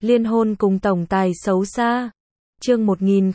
Liên hôn cùng tổng tài xấu xa. Chương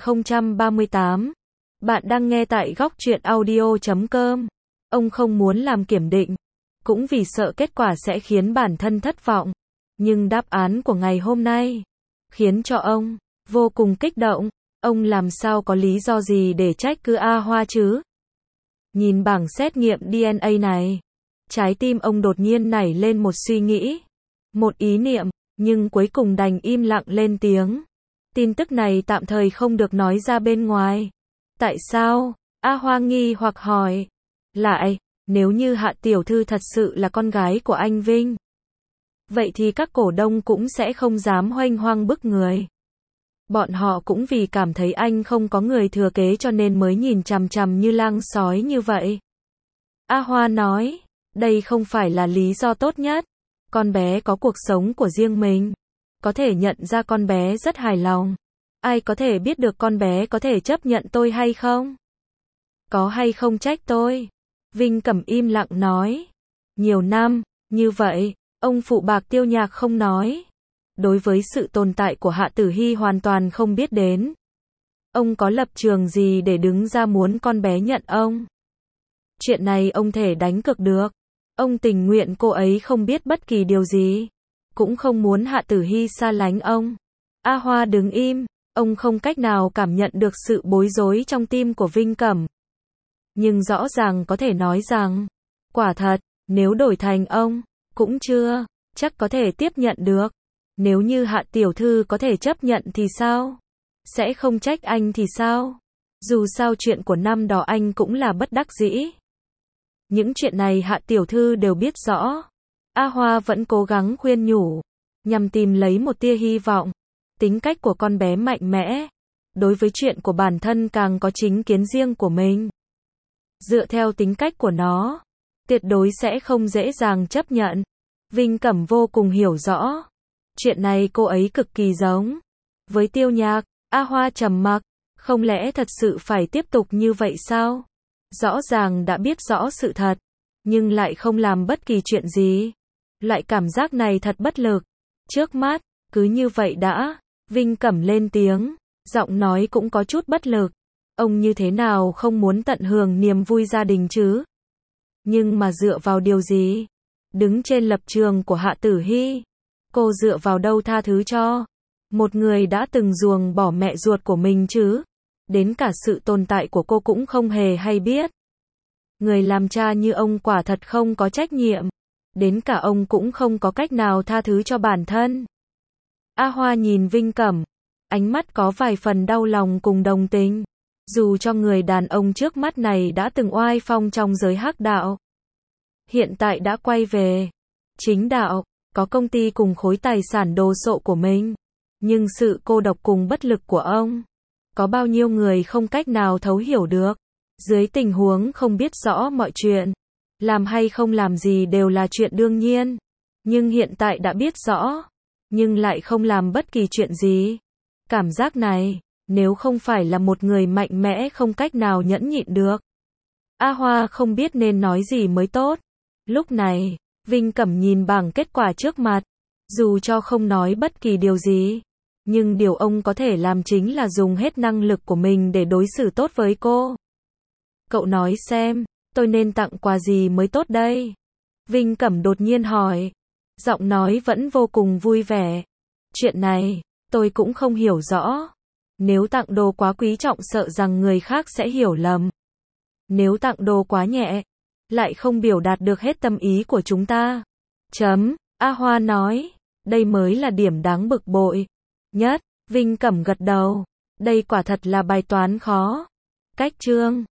1038. Bạn đang nghe tại góc truyện audio.com. Ông không muốn làm kiểm định, cũng vì sợ kết quả sẽ khiến bản thân thất vọng. Nhưng đáp án của ngày hôm nay khiến cho ông vô cùng kích động. Ông làm sao có lý do gì để trách cứ A Hoa chứ? Nhìn bảng xét nghiệm DNA này, trái tim ông đột nhiên nảy lên một suy nghĩ, một ý niệm, nhưng cuối cùng đành im lặng lên tiếng. Tin tức này tạm thời không được nói ra bên ngoài. Tại sao? A Hoa nghi hoặc hỏi. Lại, nếu như Hạ tiểu thư thật sự là con gái của anh Vinh, vậy thì các cổ đông cũng sẽ không dám hoành hoang bức người. Bọn họ cũng vì cảm thấy anh không có người thừa kế cho nên mới nhìn chằm chằm như lang sói như vậy. A Hoa nói, đây không phải là lý do tốt nhất. Con bé có cuộc sống của riêng mình. Có thể nhận ra con bé rất hài lòng. Ai có thể biết được con bé có thể chấp nhận tôi hay không? Có hay không trách tôi? Vinh Cẩm im lặng nói. Nhiều năm, như vậy, ông phụ bạc Tiêu Nhạc không nói. Đối với sự tồn tại của Hạ Tử Hy hoàn toàn không biết đến. Ông có lập trường gì để đứng ra muốn con bé nhận ông? Chuyện này ông thể đánh cược được. Ông tình nguyện cô ấy không biết bất kỳ điều gì. Cũng không muốn Hạ Tử Hy xa lánh ông. A Hoa đứng im, ông không cách nào cảm nhận được sự bối rối trong tim của Vinh Cẩm. Nhưng rõ ràng có thể nói rằng, quả thật, nếu đổi thành ông, cũng chưa chắc có thể tiếp nhận được. Nếu như Hạ tiểu thư có thể chấp nhận thì sao? Sẽ không trách anh thì sao? Dù sao chuyện của năm đó anh cũng là bất đắc dĩ. Những chuyện này Hạ tiểu thư đều biết rõ. A Hoa vẫn cố gắng khuyên nhủ, nhằm tìm lấy một tia hy vọng. Tính cách của con bé mạnh mẽ, đối với chuyện của bản thân càng có chính kiến riêng của mình. Dựa theo tính cách của nó, tuyệt đối sẽ không dễ dàng chấp nhận. Vinh Cẩm vô cùng hiểu rõ. Chuyện này cô ấy cực kỳ giống với Tiêu Nhạc. A Hoa trầm mặc, không lẽ thật sự phải tiếp tục như vậy sao? Rõ ràng đã biết rõ sự thật, nhưng lại không làm bất kỳ chuyện gì. Loại cảm giác này thật bất lực. Trước mắt, cứ như vậy đã. Vinh Cẩm lên tiếng, giọng nói cũng có chút bất lực. Ông như thế nào không muốn tận hưởng niềm vui gia đình chứ? Nhưng mà dựa vào điều gì? Đứng trên lập trường của Hạ Tử Hy, cô dựa vào đâu tha thứ cho một người đã từng ruồng bỏ mẹ ruột của mình chứ? Đến cả sự tồn tại của cô cũng không hề hay biết. Người làm cha như ông quả thật không có trách nhiệm. Đến cả ông cũng không có cách nào tha thứ cho bản thân. A Hoa nhìn Vinh Cẩm, ánh mắt có vài phần đau lòng cùng đồng tình. Dù cho người đàn ông trước mắt này đã từng oai phong trong giới hắc đạo, hiện tại đã quay về chính đạo, có công ty cùng khối tài sản đồ sộ của mình. Nhưng sự cô độc cùng bất lực của ông, có bao nhiêu người không cách nào thấu hiểu được. Dưới tình huống không biết rõ mọi chuyện, làm hay không làm gì đều là chuyện đương nhiên. Nhưng hiện tại đã biết rõ, nhưng lại không làm bất kỳ chuyện gì. Cảm giác này, nếu không phải là một người mạnh mẽ không cách nào nhẫn nhịn được. A Hoa không biết nên nói gì mới tốt. Lúc này, Vinh Cẩm nhìn bảng kết quả trước mặt. Dù cho không nói bất kỳ điều gì, nhưng điều ông có thể làm chính là dùng hết năng lực của mình để đối xử tốt với cô. Cậu nói xem, tôi nên tặng quà gì mới tốt đây? Vinh Cẩm đột nhiên hỏi. Giọng nói vẫn vô cùng vui vẻ. Chuyện này, tôi cũng không hiểu rõ. Nếu tặng đồ quá quý trọng sợ rằng người khác sẽ hiểu lầm. Nếu tặng đồ quá nhẹ, lại không biểu đạt được hết tâm ý của chúng ta. A Hoa nói, đây mới là điểm đáng bực bội nhất. Vinh Cẩm gật đầu. Đây quả thật là bài toán khó. Cách chương